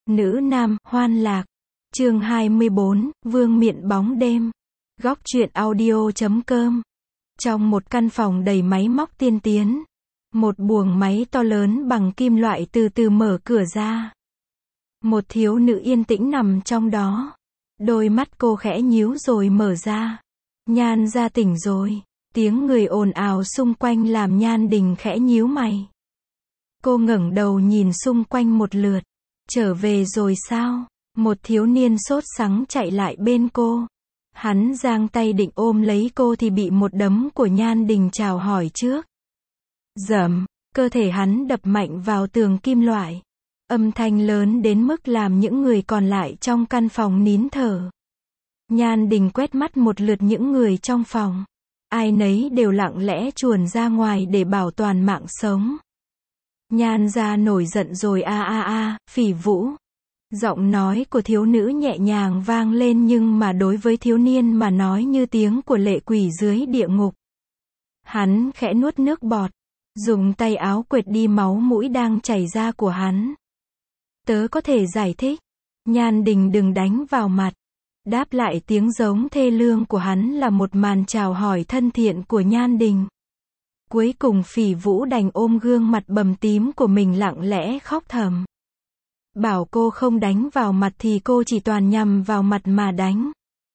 Nữ nam, hoan lạc. Chương 24, Vương miện bóng đêm. Góc truyện audio.com. Trong một căn phòng đầy máy móc tiên tiến, một buồng máy to lớn bằng kim loại từ từ mở cửa ra. Một thiếu nữ yên tĩnh nằm trong đó. Đôi mắt cô khẽ nhíu rồi mở ra. Nhan ra tỉnh rồi. Tiếng người ồn ào xung quanh làm Nhan Đình khẽ nhíu mày. Cô ngẩng đầu nhìn xung quanh một lượt. Trở về rồi sao? Một thiếu niên sốt sắng chạy lại bên cô. Hắn giang tay định ôm lấy cô thì bị một đấm của Nhan Đình chào hỏi trước. Dầm, cơ thể hắn đập mạnh vào tường kim loại. Âm thanh lớn đến mức làm những người còn lại trong căn phòng nín thở. Nhan Đình quét mắt một lượt những người trong phòng. Ai nấy đều lặng lẽ chuồn ra ngoài để bảo toàn mạng sống. Nhan ra nổi giận rồi Phỉ Vũ. Giọng nói của thiếu nữ nhẹ nhàng vang lên nhưng mà đối với thiếu niên mà nói như tiếng của lệ quỷ dưới địa ngục. Hắn khẽ nuốt nước bọt, dùng tay áo quệt đi máu mũi đang chảy ra của hắn. Tớ có thể giải thích. Nhan Đình đừng đánh vào mặt. Đáp lại tiếng giống thê lương của hắn là một màn chào hỏi thân thiện của Nhan Đình. Cuối cùng Phỉ Vũ đành ôm gương mặt bầm tím của mình lặng lẽ khóc thầm. Bảo cô không đánh vào mặt thì cô chỉ toàn nhằm vào mặt mà đánh.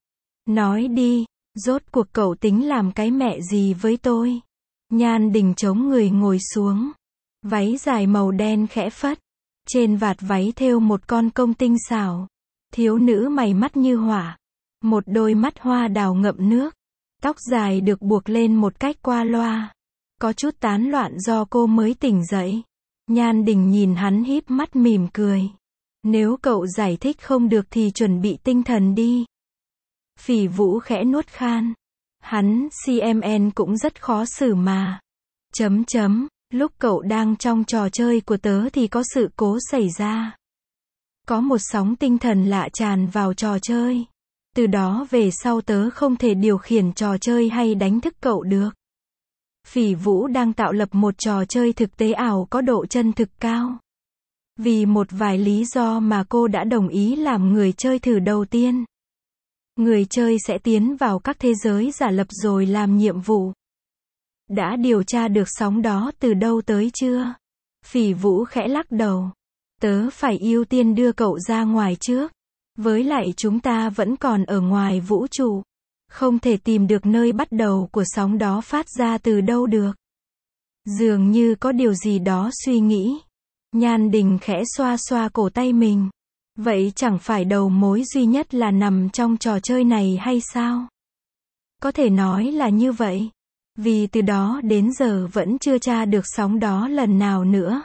Nói đi, rốt cuộc cậu tính làm cái mẹ gì với tôi? Nhan Đình chống người ngồi xuống. Váy dài màu đen khẽ phất. Trên vạt váy thêu một con công tinh xảo. Thiếu nữ mày mắt như hỏa. Một đôi mắt hoa đào ngậm nước. Tóc dài được buộc lên một cách qua loa. Có chút tán loạn do cô mới tỉnh dậy. Nhan Đình nhìn hắn híp mắt mỉm cười. Nếu cậu giải thích không được thì chuẩn bị tinh thần đi. Phỉ Vũ khẽ nuốt khan. Hắn, CMN cũng rất khó xử mà. Lúc cậu đang trong trò chơi của tớ thì có sự cố xảy ra. Có một sóng tinh thần lạ tràn vào trò chơi. Từ đó về sau tớ không thể điều khiển trò chơi hay đánh thức cậu được. Phỉ Vũ đang tạo lập một trò chơi thực tế ảo có độ chân thực cao. Vì một vài lý do mà cô đã đồng ý làm người chơi thử đầu tiên. Người chơi sẽ tiến vào các thế giới giả lập rồi làm nhiệm vụ. Đã điều tra được sóng đó từ đâu tới chưa? Phỉ Vũ khẽ lắc đầu. Tớ phải ưu tiên đưa cậu ra ngoài trước. Với lại chúng ta vẫn còn ở ngoài vũ trụ. Không thể tìm được nơi bắt đầu của sóng đó phát ra từ đâu được. Dường như có điều gì đó suy nghĩ. Nhan Đình khẽ xoa xoa cổ tay mình. Vậy chẳng phải đầu mối duy nhất là nằm trong trò chơi này hay sao? Có thể nói là như vậy. Vì từ đó đến giờ vẫn chưa tra được sóng đó lần nào nữa.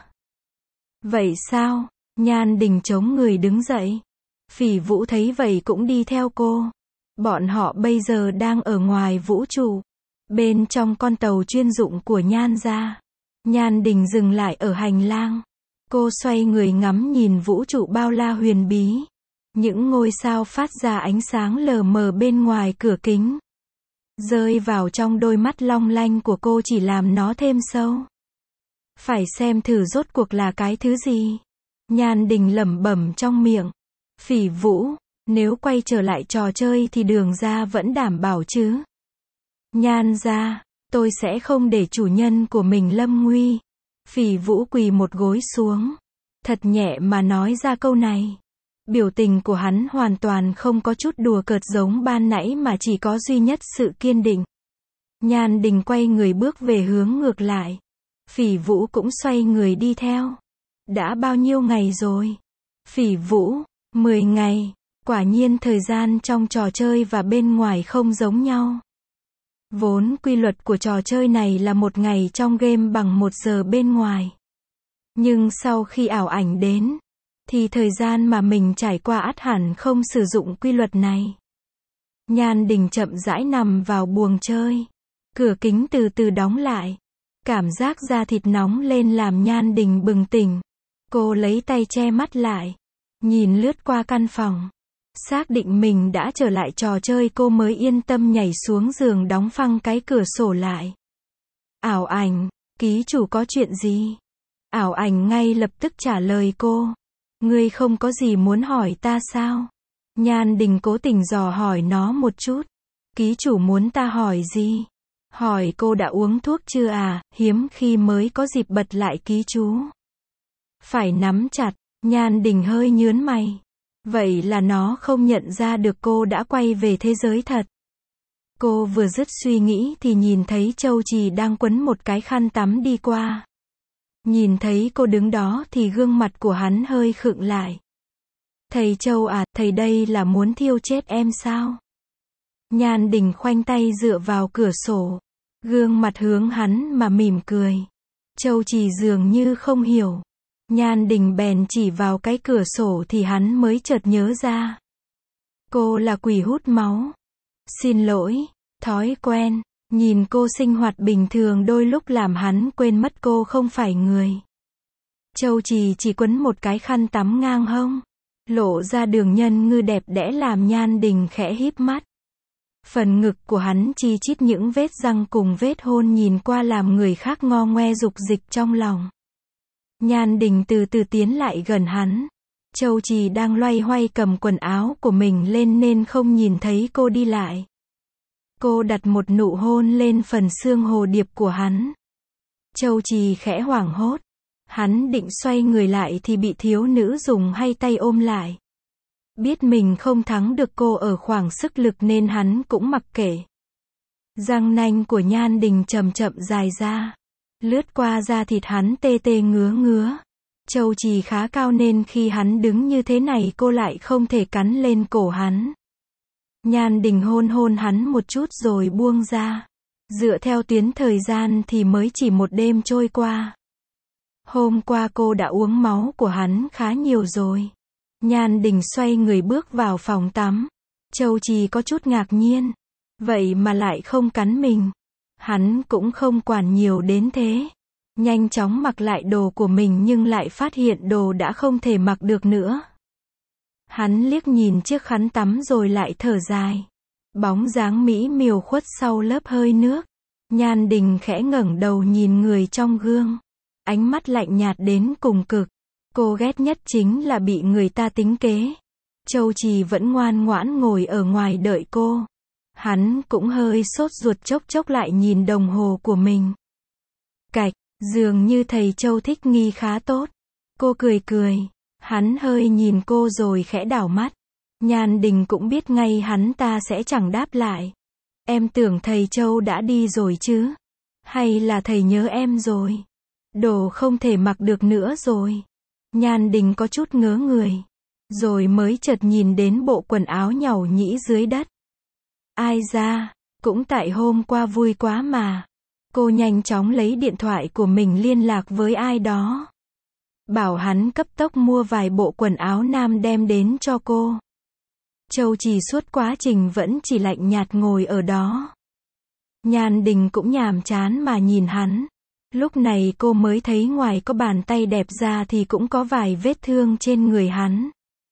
Vậy sao? Nhan Đình chống người đứng dậy. Phỉ Vũ thấy vậy cũng đi theo cô. Bọn họ bây giờ đang ở ngoài vũ trụ. Bên trong con tàu chuyên dụng của Nhan gia. Nhan Đình dừng lại ở hành lang. Cô xoay người ngắm nhìn vũ trụ bao la huyền bí. Những ngôi sao phát ra ánh sáng lờ mờ bên ngoài cửa kính. Rơi vào trong đôi mắt long lanh của cô chỉ làm nó thêm sâu. Phải xem thử rốt cuộc là cái thứ gì. Nhan Đình lẩm bẩm trong miệng. Phỉ Vũ, nếu quay trở lại trò chơi thì đường ra vẫn đảm bảo chứ? Nhan ra, tôi sẽ không để chủ nhân của mình lâm nguy. Phỉ Vũ quỳ một gối xuống. Thật nhẹ mà nói ra câu này. Biểu tình của hắn hoàn toàn không có chút đùa cợt giống ban nãy mà chỉ có duy nhất sự kiên định. Nhan Đình quay người bước về hướng ngược lại. Phỉ Vũ cũng xoay người đi theo. Đã bao nhiêu ngày rồi? Phỉ Vũ, 10 ngày. Quả nhiên thời gian trong trò chơi và bên ngoài không giống nhau. Vốn quy luật của trò chơi này là một ngày trong game bằng 1 giờ bên ngoài. Nhưng sau khi ảo ảnh đến, thì thời gian mà mình trải qua ắt hẳn không sử dụng quy luật này. Nhan Đình chậm rãi nằm vào buồng chơi. Cửa kính từ từ đóng lại. Cảm giác da thịt nóng lên làm Nhan Đình bừng tỉnh. Cô lấy tay che mắt lại. Nhìn lướt qua căn phòng. Xác định mình đã trở lại trò chơi cô mới yên tâm nhảy xuống giường đóng phăng cái cửa sổ lại. Ảo ảnh, ký chủ có chuyện gì? Ảo ảnh ngay lập tức trả lời cô. Ngươi không có gì muốn hỏi ta sao? Nhan Đình cố tình dò hỏi nó một chút. Ký chủ muốn ta hỏi gì? Hỏi cô đã uống thuốc chưa à, hiếm khi mới có dịp bật lại ký chú. Phải nắm chặt, Nhan Đình hơi nhướng mày. Vậy là nó không nhận ra được cô đã quay về thế giới thật. Cô vừa dứt suy nghĩ thì nhìn thấy Châu Trì đang quấn một cái khăn tắm đi qua. Nhìn thấy cô đứng đó thì gương mặt của hắn hơi khựng lại. Thầy Châu à, thầy đây là muốn thiêu chết em sao? Nhan Đình khoanh tay dựa vào cửa sổ. Gương mặt hướng hắn mà mỉm cười. Châu Trì dường như không hiểu. Nhan Đình bèn chỉ vào cái cửa sổ thì hắn mới chợt nhớ ra. Cô là quỷ hút máu. Xin lỗi, thói quen. Nhìn cô sinh hoạt bình thường đôi lúc làm hắn quên mất cô không phải người. Châu Trì chỉ quấn một cái khăn tắm ngang hông. Lộ ra đường nhân ngư đẹp đẽ làm Nhan Đình khẽ híp mắt. Phần ngực của hắn chi chít những vết răng cùng vết hôn nhìn qua làm người khác ngo ngoe dục dịch trong lòng. Nhan Đình từ từ tiến lại gần hắn. Châu Trì đang loay hoay cầm quần áo của mình lên nên không nhìn thấy cô đi lại. Cô đặt một nụ hôn lên phần xương hồ điệp của hắn. Châu Trì khẽ hoảng hốt. Hắn định xoay người lại thì bị thiếu nữ dùng hai tay ôm lại. Biết mình không thắng được cô ở khoảng sức lực nên hắn cũng mặc kệ. Răng nanh của Nhan Đình chậm chậm dài ra. Lướt qua da thịt hắn tê tê ngứa ngứa. Châu Trì khá cao nên khi hắn đứng như thế này cô lại không thể cắn lên cổ hắn. Nhan Đình hôn hôn hắn một chút rồi buông ra. Dựa theo tuyến thời gian thì mới chỉ một đêm trôi qua. Hôm qua cô đã uống máu của hắn khá nhiều rồi. Nhan Đình xoay người bước vào phòng tắm. Châu Trì có chút ngạc nhiên. Vậy mà lại không cắn mình. Hắn cũng không quản nhiều đến thế. Nhanh chóng mặc lại đồ của mình nhưng lại phát hiện đồ đã không thể mặc được nữa. Hắn liếc nhìn chiếc khăn tắm rồi lại thở dài. Bóng dáng mỹ miều khuất sau lớp hơi nước. Nhan Đình khẽ ngẩng đầu nhìn người trong gương. Ánh mắt lạnh nhạt đến cùng cực. Cô ghét nhất chính là bị người ta tính kế. Châu Trì vẫn ngoan ngoãn ngồi ở ngoài đợi cô. Hắn cũng hơi sốt ruột chốc chốc lại nhìn đồng hồ của mình. Cạch, dường như thầy Châu thích nghi khá tốt. Cô cười cười. Hắn hơi nhìn cô rồi khẽ đảo mắt. Nhan Đình cũng biết ngay hắn ta sẽ chẳng đáp lại. Em tưởng thầy Châu đã đi rồi chứ? Hay là thầy nhớ em rồi? Đồ không thể mặc được nữa rồi. Nhan Đình có chút ngớ người. Rồi mới chợt nhìn đến bộ quần áo nhàu nhĩ dưới đất. Ai ra, cũng tại hôm qua vui quá mà. Cô nhanh chóng lấy điện thoại của mình liên lạc với ai đó. Bảo hắn cấp tốc mua vài bộ quần áo nam đem đến cho cô. Châu Trì suốt quá trình vẫn chỉ lạnh nhạt ngồi ở đó. Nhan Đình cũng nhàm chán mà nhìn hắn. Lúc này cô mới thấy ngoài có bàn tay đẹp ra thì cũng có vài vết thương trên người hắn.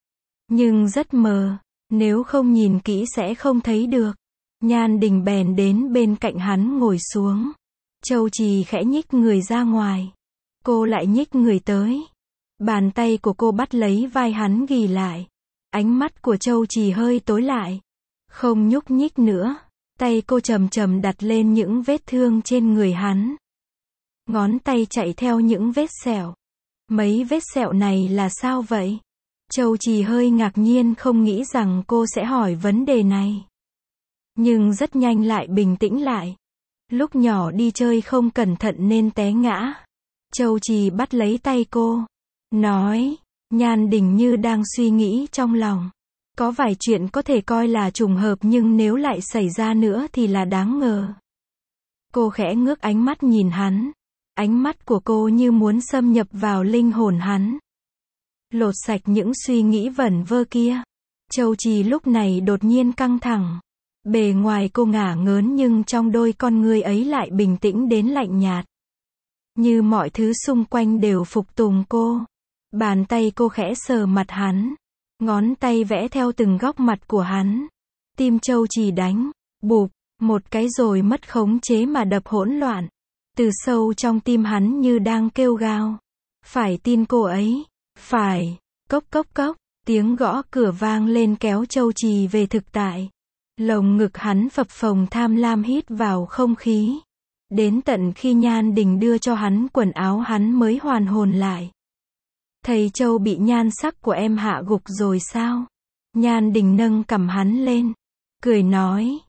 Nhưng rất mờ, nếu không nhìn kỹ sẽ không thấy được. Nhan Đình bèn đến bên cạnh hắn ngồi xuống. Châu Trì khẽ nhích người ra ngoài. Cô lại nhích người tới. Bàn tay của cô bắt lấy vai hắn ghì lại. Ánh mắt của Châu Trì hơi tối lại. Không nhúc nhích nữa. Tay cô chậm chậm đặt lên những vết thương trên người hắn. Ngón tay chạy theo những vết sẹo. Mấy vết sẹo này là sao vậy? Châu Trì hơi ngạc nhiên không nghĩ rằng cô sẽ hỏi vấn đề này. Nhưng rất nhanh lại bình tĩnh lại. Lúc nhỏ đi chơi không cẩn thận nên té ngã. Châu Trì bắt lấy tay cô. Nói, Nhan Đình như đang suy nghĩ trong lòng. Có vài chuyện có thể coi là trùng hợp nhưng nếu lại xảy ra nữa thì là đáng ngờ. Cô khẽ ngước ánh mắt nhìn hắn. Ánh mắt của cô như muốn xâm nhập vào linh hồn hắn. Lột sạch những suy nghĩ vẩn vơ kia. Châu Trì lúc này đột nhiên căng thẳng. Bề ngoài cô ngả ngớn nhưng trong đôi con ngươi ấy lại bình tĩnh đến lạnh nhạt. Như mọi thứ xung quanh đều phục tùng cô. Bàn tay cô khẽ sờ mặt hắn. Ngón tay vẽ theo từng góc mặt của hắn. Tim Châu Trì đánh. Bụp, một cái rồi mất khống chế mà đập hỗn loạn. Từ sâu trong tim hắn như đang kêu gào. Phải tin cô ấy. Phải. Cốc cốc cốc, tiếng gõ cửa vang lên kéo Châu Trì về thực tại. Lồng ngực hắn phập phồng tham lam hít vào không khí. Đến tận khi Nhan Đình đưa cho hắn quần áo hắn mới hoàn hồn lại. Thầy Châu bị nhan sắc của em hạ gục rồi sao? Nhan Đình nâng cằm hắn lên, cười nói,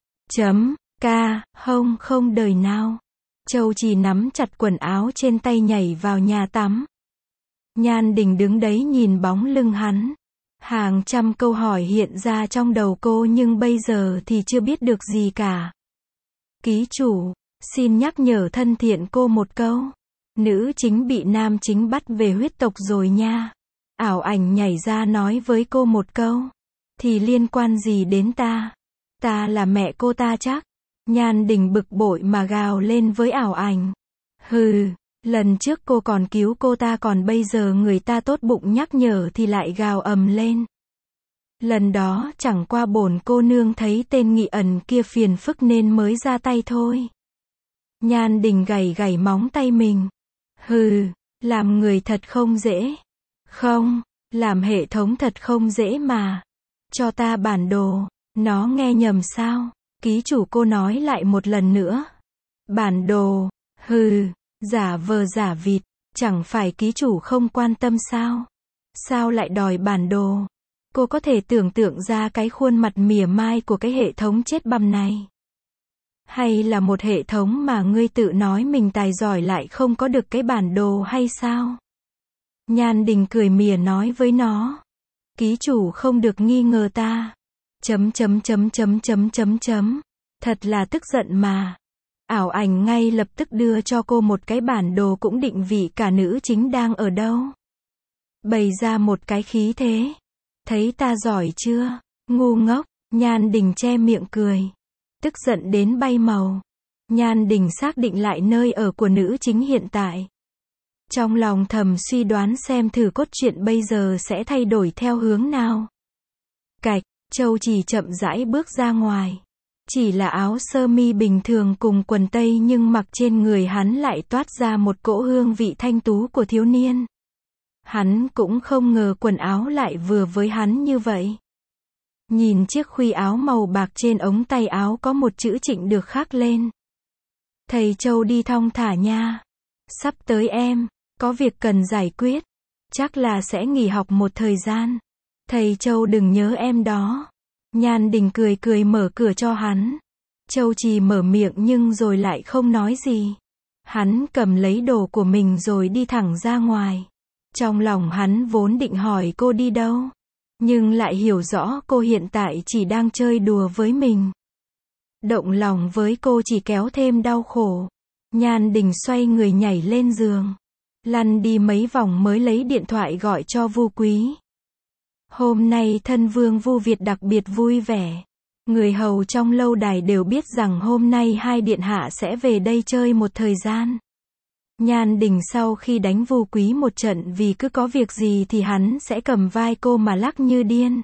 không đời nào. Châu Trì nắm chặt quần áo trên tay nhảy vào nhà tắm. Nhan Đình đứng đấy nhìn bóng lưng hắn. Hàng trăm câu hỏi hiện ra trong đầu cô nhưng bây giờ thì chưa biết được gì cả. Ký chủ, xin nhắc nhở thân thiện cô một câu. Nữ chính bị nam chính bắt về huyết tộc rồi nha. Ảo ảnh nhảy ra nói với cô một câu. Thì liên quan gì đến ta? Ta là mẹ cô ta chắc. Nhan Đình bực bội mà gào lên với ảo ảnh. Hừ, lần trước cô còn cứu cô ta còn bây giờ người ta tốt bụng nhắc nhở thì lại gào ầm lên. Lần đó chẳng qua bổn cô nương thấy tên Nghị Ẩn kia phiền phức nên mới ra tay thôi. Nhan Đình gảy gảy móng tay mình. Hừ, làm người thật không dễ. Không, làm hệ thống thật không dễ mà. Cho ta bản đồ. Nó nghe nhầm sao? Ký chủ cô nói lại một lần nữa. Bản đồ. Hừ, giả vờ giả vịt. Chẳng phải ký chủ không quan tâm sao? Sao lại đòi bản đồ? Cô có thể tưởng tượng ra cái khuôn mặt mỉa mai của cái hệ thống chết bầm này. Hay là một hệ thống mà ngươi tự nói mình tài giỏi lại không có được cái bản đồ hay sao? Nhan Đình cười mỉa nói với nó. Ký chủ không được nghi ngờ ta. Thật là tức giận mà. Ảo ảnh ngay lập tức đưa cho cô một cái bản đồ cũng định vị cả nữ chính đang ở đâu. Bày ra một cái khí thế. Thấy ta giỏi chưa? Ngu ngốc. Nhan Đình che miệng cười. Tức giận đến bay màu. Nhan Đình xác định lại nơi ở của nữ chính hiện tại. Trong lòng thầm suy đoán xem thử cốt truyện bây giờ sẽ thay đổi theo hướng nào. Cạch, Châu Trì chậm rãi bước ra ngoài. Chỉ là áo sơ mi bình thường cùng quần tây nhưng mặc trên người hắn lại toát ra một cỗ hương vị thanh tú của thiếu niên. Hắn cũng không ngờ quần áo lại vừa với hắn như vậy. Nhìn chiếc khuy áo màu bạc trên ống tay áo có một chữ Trịnh được khắc lên. Thầy Châu đi thong thả nha. Sắp tới em, có việc cần giải quyết. Chắc là sẽ nghỉ học một thời gian. Thầy Châu đừng nhớ em đó. Nhan Đình cười cười mở cửa cho hắn. Châu Trì mở miệng nhưng rồi lại không nói gì. Hắn cầm lấy đồ của mình rồi đi thẳng ra ngoài. Trong lòng hắn vốn định hỏi cô đi đâu. Nhưng lại hiểu rõ cô hiện tại chỉ đang chơi đùa với mình. Động lòng với cô chỉ kéo thêm đau khổ. Nhan Đình xoay người nhảy lên giường. Lăn đi mấy vòng mới lấy điện thoại gọi cho Vu Quý. Hôm nay thân vương Vu Việt đặc biệt vui vẻ. Người hầu trong lâu đài đều biết rằng hôm nay hai điện hạ sẽ về đây chơi một thời gian. Nhan Đình sau khi đánh Vu Quý một trận vì cứ có việc gì thì hắn sẽ cầm vai cô mà lắc như điên.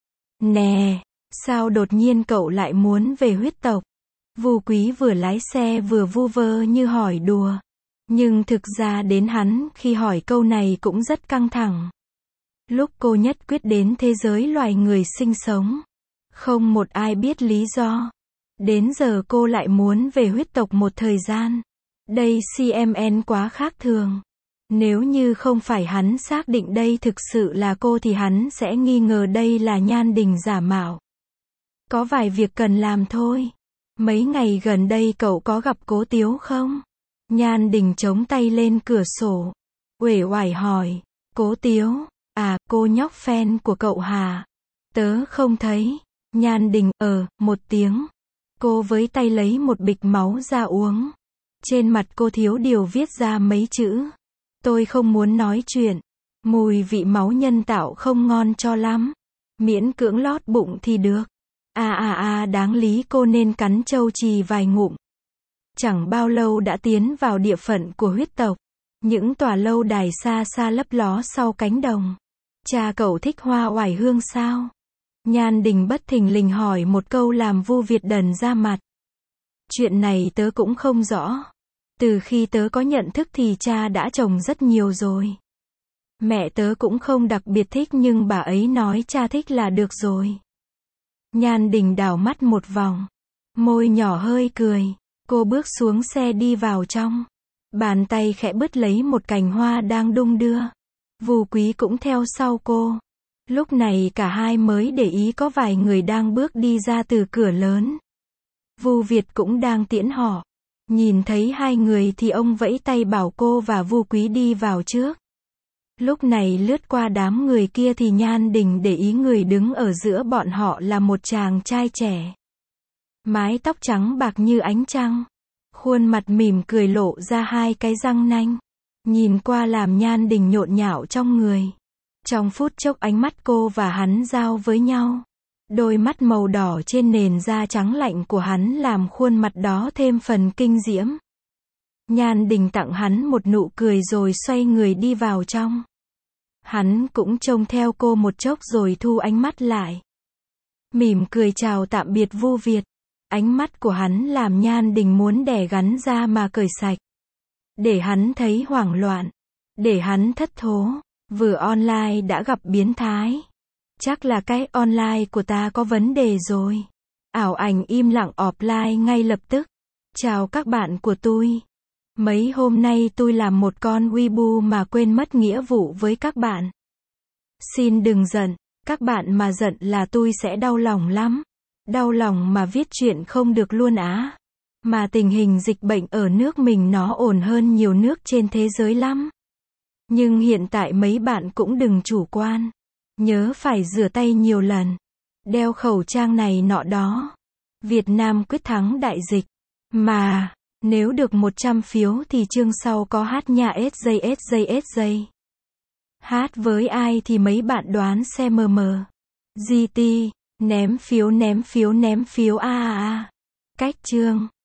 Nè, sao đột nhiên cậu lại muốn về huyết tộc? Vu Quý vừa lái xe vừa vu vơ như hỏi đùa. Nhưng thực ra đến hắn khi hỏi câu này cũng rất căng thẳng. Lúc cô nhất quyết đến thế giới loài người sinh sống, không một ai biết lý do. Đến giờ cô lại muốn về huyết tộc một thời gian. Đây CMN quá khác thường. Nếu như không phải hắn xác định đây thực sự là cô thì hắn sẽ nghi ngờ đây là Nhan Đình giả mạo. Có vài việc cần làm thôi. Mấy ngày gần đây cậu có gặp Cố Tiếu không? Nhan Đình chống tay lên cửa sổ. Uể oải hỏi. Cố Tiếu? À, cô nhóc fan của cậu hà? Tớ không thấy. Nhan Đình, một tiếng. Cô với tay lấy một bịch máu ra uống. Trên mặt cô thiếu điều viết ra mấy chữ. Tôi không muốn nói chuyện. Mùi vị máu nhân tạo không ngon cho lắm. Miễn cưỡng lót bụng thì được. Đáng lý cô nên cắn Châu Trì vài ngụm. Chẳng bao lâu đã tiến vào địa phận của huyết tộc. Những tòa lâu đài xa xa lấp ló sau cánh đồng. Cha cậu thích hoa oải hương sao? Nhan Đình bất thình lình hỏi một câu làm Vu Việt đần ra mặt. Chuyện này tớ cũng không rõ. Từ khi tớ có nhận thức thì cha đã trồng rất nhiều rồi. Mẹ tớ cũng không đặc biệt thích nhưng bà ấy nói cha thích là được rồi. Nhan Đình đảo mắt một vòng. Môi nhỏ hơi cười. Cô bước xuống xe đi vào trong. Bàn tay khẽ bứt lấy một cành hoa đang đung đưa. Vu Quý cũng theo sau cô. Lúc này cả hai mới để ý có vài người đang bước đi ra từ cửa lớn. Vu Việt cũng đang tiễn họ. Nhìn thấy hai người thì ông vẫy tay bảo cô và Vu Quý đi vào trước. Lúc này lướt qua đám người kia thì Nhan Đình để ý người đứng ở giữa bọn họ là một chàng trai trẻ. Mái tóc trắng bạc như ánh trăng. Khuôn mặt mỉm cười lộ ra hai cái răng nanh. Nhìn qua làm Nhan Đình nhộn nhạo trong người. Trong phút chốc ánh mắt cô và hắn giao với nhau. Đôi mắt màu đỏ trên nền da trắng lạnh của hắn làm khuôn mặt đó thêm phần kinh diễm. Nhan Đình tặng hắn một nụ cười rồi xoay người đi vào trong. Hắn cũng trông theo cô một chốc rồi thu ánh mắt lại. Mỉm cười chào tạm biệt Vu Việt. Ánh mắt của hắn làm Nhan Đình muốn đè gắn ra mà cởi sạch. Để hắn thấy hoảng loạn. Để hắn thất thố. Vừa online đã gặp biến thái. Chắc là cái online của ta có vấn đề rồi. Ảo ảnh im lặng offline ngay lập tức. Chào các bạn của tôi. Mấy hôm nay tôi làm một con Weibo mà quên mất nghĩa vụ với các bạn. Xin đừng giận. Các bạn mà giận là tôi sẽ đau lòng lắm. Đau lòng mà viết chuyện không được luôn á. Mà tình hình dịch bệnh ở nước mình nó ổn hơn nhiều nước trên thế giới lắm. Nhưng hiện tại mấy bạn cũng đừng chủ quan. Nhớ phải rửa tay nhiều lần. Đeo khẩu trang này nọ đó. Việt Nam quyết thắng đại dịch. Mà, nếu được 100 phiếu thì chương sau có hát nha SJ. Hát với ai thì mấy bạn đoán xem mờ. GT, ném phiếu. Cách chương.